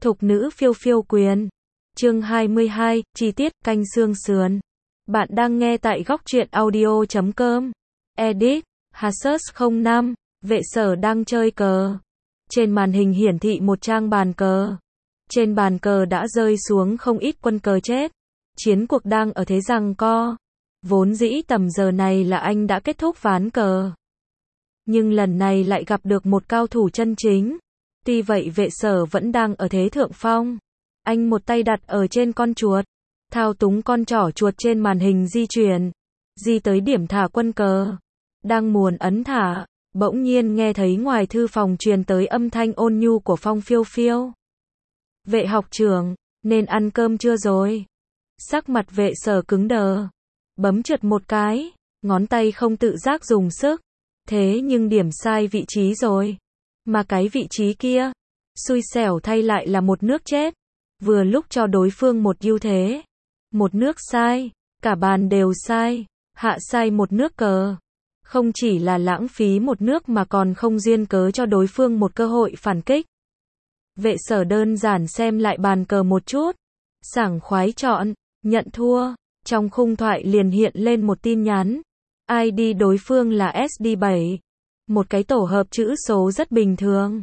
Thục nữ phiêu phiêu quyền. Chương 22, chi tiết, canh xương sườn. Bạn đang nghe tại góc truyện audio.com. Edit, Hasus 05, vệ sở đang chơi cờ. Trên màn hình hiển thị một trang bàn cờ. Trên bàn cờ đã rơi xuống không ít quân cờ chết. Chiến cuộc đang ở thế giằng co. Vốn dĩ tầm giờ này là anh đã kết thúc ván cờ. Nhưng lần này lại gặp được một cao thủ chân chính. Tuy vậy vệ sở vẫn đang ở thế thượng phong. Anh một tay đặt ở trên con chuột, thao túng con trỏ chuột trên màn hình di chuyển, di tới điểm thả quân cờ. Đang muốn ấn thả, bỗng nhiên nghe thấy ngoài thư phòng truyền tới âm thanh ôn nhu của Phong Phiêu Phiêu. Vệ học trưởng, nên ăn cơm chưa rồi? Sắc mặt vệ sở cứng đờ, bấm trượt một cái, ngón tay không tự giác dùng sức. Thế nhưng điểm sai vị trí rồi. Mà cái vị trí kia, xui xẻo thay lại là một nước chết. Vừa lúc cho đối phương một ưu thế. Một nước sai, cả bàn đều sai, hạ sai một nước cờ. Không chỉ là lãng phí một nước mà còn không duyên cớ cho đối phương một cơ hội phản kích. Vệ sở đơn giản xem lại bàn cờ một chút. Sảng khoái chọn, nhận thua. Trong khung thoại liền hiện lên một tin nhắn. ID đối phương là SD7. Một cái tổ hợp chữ số rất bình thường.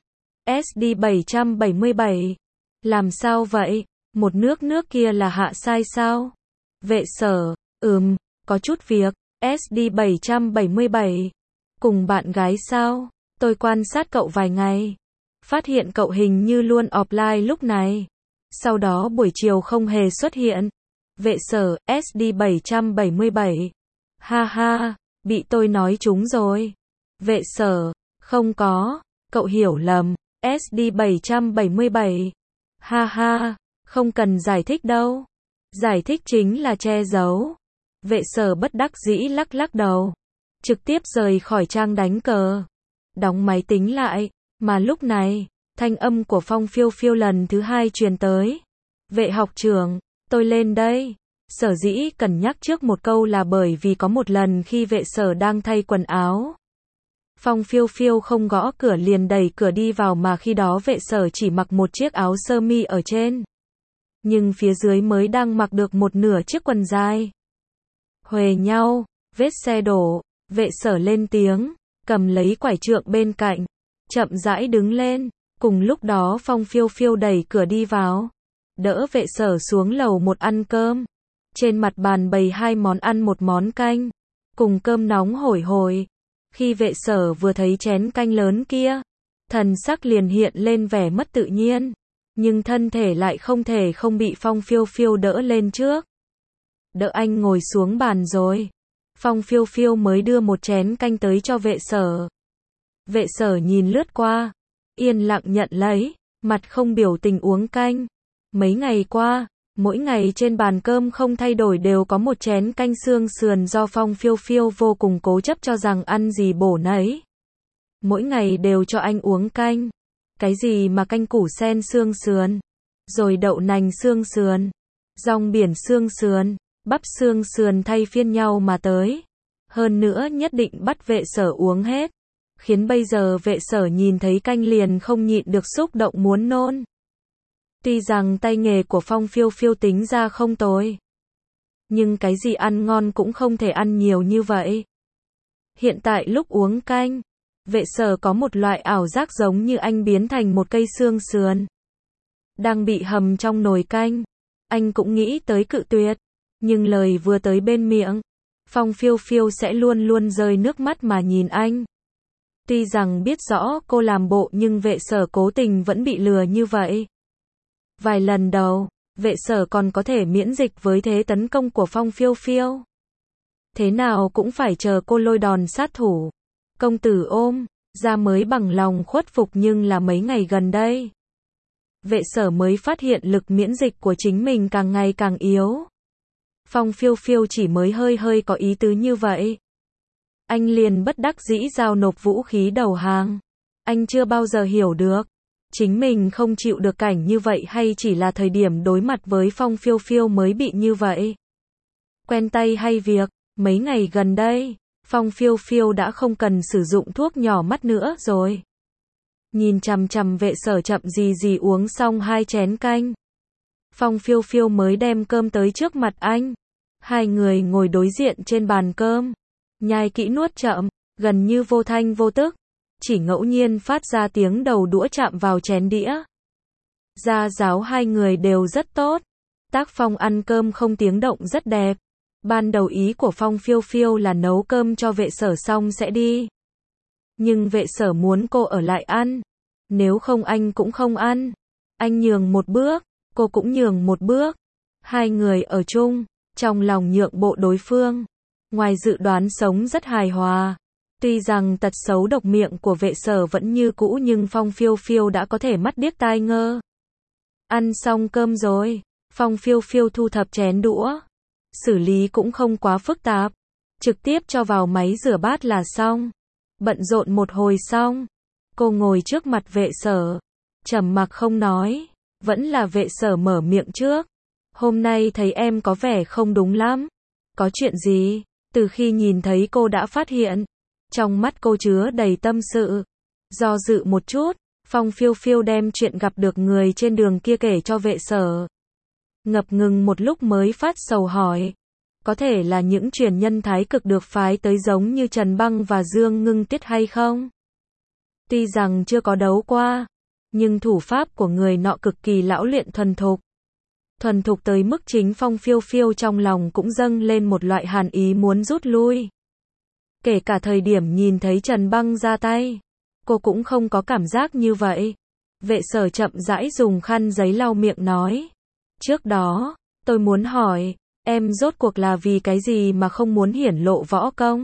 SD777. Làm sao vậy? Một nước kia là hạ sai sao? Vệ sở, có chút việc. SD777. Cùng bạn gái sao? Tôi quan sát cậu vài ngày. Phát hiện cậu hình như luôn offline lúc này. Sau đó buổi chiều không hề xuất hiện. Vệ sở, SD777. Ha ha, bị tôi nói trúng rồi. Vệ sở, không có, cậu hiểu lầm. SD777. Ha ha, không cần giải thích đâu. Giải thích chính là che giấu. Vệ sở bất đắc dĩ lắc lắc đầu. Trực tiếp rời khỏi trang đánh cờ. Đóng máy tính lại. Mà lúc này, thanh âm của Phong Phiêu Phiêu lần thứ hai truyền tới. Vệ học trưởng, tôi lên đây. Sở dĩ cần nhắc trước một câu là bởi vì có một lần khi vệ sở đang thay quần áo. Phong Phiêu Phiêu không gõ cửa liền đẩy cửa đi vào mà khi đó vệ sở chỉ mặc một chiếc áo sơ mi ở trên. Nhưng phía dưới mới đang mặc được một nửa chiếc quần dài. Huề nhau, vết xe đổ, vệ sở lên tiếng, cầm lấy quải trượng bên cạnh, chậm rãi đứng lên. Cùng lúc đó Phong Phiêu Phiêu đẩy cửa đi vào, đỡ vệ sở xuống lầu một ăn cơm. Trên mặt bàn bày hai món ăn một món canh, cùng cơm nóng hổi hổi. Khi vệ sở vừa thấy chén canh lớn kia, thần sắc liền hiện lên vẻ mất tự nhiên. Nhưng thân thể lại không thể không bị Phong Phiêu Phiêu đỡ lên trước. Đỡ anh ngồi xuống bàn rồi. Phong Phiêu Phiêu mới đưa một chén canh tới cho vệ sở. Vệ sở nhìn lướt qua, yên lặng nhận lấy, mặt không biểu tình uống canh. Mấy ngày qua, mỗi ngày trên bàn cơm không thay đổi đều có một chén canh xương sườn do Phong Phiêu Phiêu vô cùng cố chấp cho rằng ăn gì bổ nấy. Mỗi ngày đều cho anh uống canh. Cái gì mà canh củ sen xương sườn, rồi đậu nành xương sườn, rong biển xương sườn, bắp xương sườn thay phiên nhau mà tới. Hơn nữa nhất định bắt vệ sở uống hết. Khiến bây giờ vệ sở nhìn thấy canh liền không nhịn được xúc động muốn nôn. Tuy rằng tay nghề của Phong Phiêu Phiêu tính ra không tồi, nhưng cái gì ăn ngon cũng không thể ăn nhiều như vậy. Hiện tại lúc uống canh, vệ sở có một loại ảo giác giống như anh biến thành một cây xương sườn đang bị hầm trong nồi canh. Anh cũng nghĩ tới cự tuyệt, nhưng lời vừa tới bên miệng, Phong Phiêu Phiêu sẽ luôn luôn rơi nước mắt mà nhìn anh. Tuy rằng biết rõ cô làm bộ nhưng vệ sở cố tình vẫn bị lừa như vậy. Vài lần đầu, vệ sở còn có thể miễn dịch với thế tấn công của Phong Phiêu Phiêu. Thế nào cũng phải chờ cô lôi đòn sát thủ. Công tử ôm, ra mới bằng lòng khuất phục nhưng là mấy ngày gần đây. Vệ sở mới phát hiện lực miễn dịch của chính mình càng ngày càng yếu. Phong Phiêu Phiêu chỉ mới hơi có ý tứ như vậy. Anh liền bất đắc dĩ giao nộp vũ khí đầu hàng. Anh chưa bao giờ hiểu được. Chính mình không chịu được cảnh như vậy hay chỉ là thời điểm đối mặt với Phong Phiêu Phiêu mới bị như vậy. Quen tay hay việc, mấy ngày gần đây, Phong Phiêu Phiêu đã không cần sử dụng thuốc nhỏ mắt nữa rồi. nhìn chằm chằm Vệ Sở chậm gì gì uống xong 2 chén canh. Phong Phiêu Phiêu mới đem cơm tới trước mặt anh. Hai người ngồi đối diện trên bàn cơm, nhai kỹ nuốt chậm, gần như vô thanh vô tức, chỉ ngẫu nhiên phát ra tiếng đầu đũa chạm vào chén đĩa. Gia giáo hai người đều rất tốt. Tác phong ăn cơm không tiếng động rất đẹp. Ban đầu ý của Phong Phiêu Phiêu là nấu cơm cho Vệ Sở xong sẽ đi. Nhưng Vệ Sở muốn cô ở lại ăn. Nếu không anh cũng không ăn. Anh nhường một bước, cô cũng nhường một bước. Hai người ở chung, trong lòng nhượng bộ đối phương. Ngoài dự đoán sống rất hài hòa. Tuy rằng tật xấu độc miệng của Vệ Sở vẫn như cũ nhưng Phong Phiêu Phiêu đã có thể mắt điếc tai ngơ. Ăn xong cơm rồi, Phong Phiêu Phiêu thu thập chén đũa. Xử lý cũng không quá phức tạp. Trực tiếp cho vào máy rửa bát là xong. Bận rộn một hồi xong. Cô ngồi trước mặt Vệ Sở. Trầm mặc không nói. Vẫn là Vệ Sở mở miệng trước. Hôm nay thấy em có vẻ không đúng lắm. Có chuyện gì? Từ khi nhìn thấy cô đã phát hiện. Trong mắt cô chứa đầy tâm sự. Do dự một chút, Phong Phiêu Phiêu đem chuyện gặp được người trên đường kia kể cho Vệ Sở. Ngập ngừng một lúc mới phát sầu hỏi. Có thể là những truyền nhân thái cực được phái tới giống như Trần Băng và Dương Ngưng Tiết hay không? Tuy rằng chưa có đấu qua, nhưng thủ pháp của người nọ cực kỳ lão luyện thuần thục. Thuần thục tới mức chính Phong Phiêu Phiêu trong lòng cũng dâng lên một loại hàn ý muốn rút lui. Kể cả thời điểm nhìn thấy Trần Băng ra tay, cô cũng không có cảm giác như vậy. Vệ Sở chậm rãi dùng khăn giấy lau miệng nói. Trước đó, tôi muốn hỏi, em rốt cuộc là vì cái gì mà không muốn hiển lộ võ công?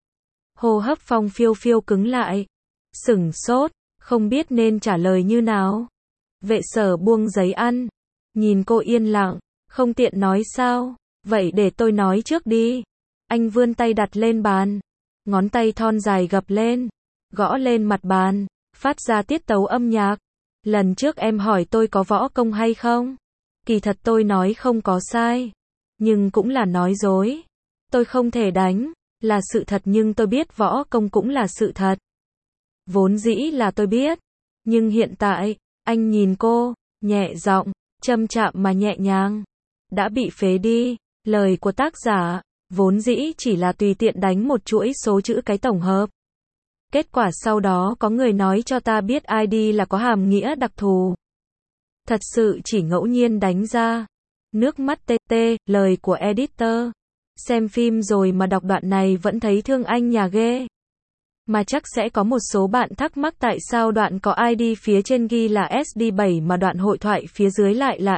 Hô hấp Phong Phiêu Phiêu cứng lại. Sửng sốt, không biết nên trả lời như nào. Vệ Sở buông giấy ăn. Nhìn cô yên lặng, không tiện nói sao. Vậy để tôi nói trước đi. Anh vươn tay đặt lên bàn. Ngón tay thon dài gập lên. Gõ lên mặt bàn. Phát ra tiết tấu âm nhạc. Lần trước em hỏi tôi có võ công hay không? Kỳ thật tôi nói không có sai. Nhưng cũng là nói dối. Tôi không thể đánh. Là sự thật nhưng tôi biết võ công cũng là sự thật. Vốn dĩ là tôi biết. Nhưng hiện tại, anh nhìn cô, nhẹ giọng, châm chạm mà nhẹ nhàng. Đã bị phế đi. Lời của tác giả, vốn dĩ chỉ là tùy tiện đánh một chuỗi số chữ cái tổng hợp. Kết quả sau đó có người nói cho ta biết ID là có hàm nghĩa đặc thù. Thật sự chỉ ngẫu nhiên đánh ra. Nước mắt tê tê, lời của editor. Xem phim rồi mà đọc đoạn này vẫn thấy thương anh nhà ghê. Mà chắc sẽ có một số bạn thắc mắc tại sao đoạn có ID phía trên ghi là SD7 mà đoạn hội thoại phía dưới lại là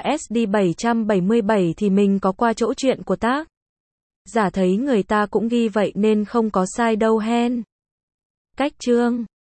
SD777 thì mình có qua chỗ chuyện của tác giả thấy người ta cũng ghi vậy nên không có sai đâu hen. Cách chương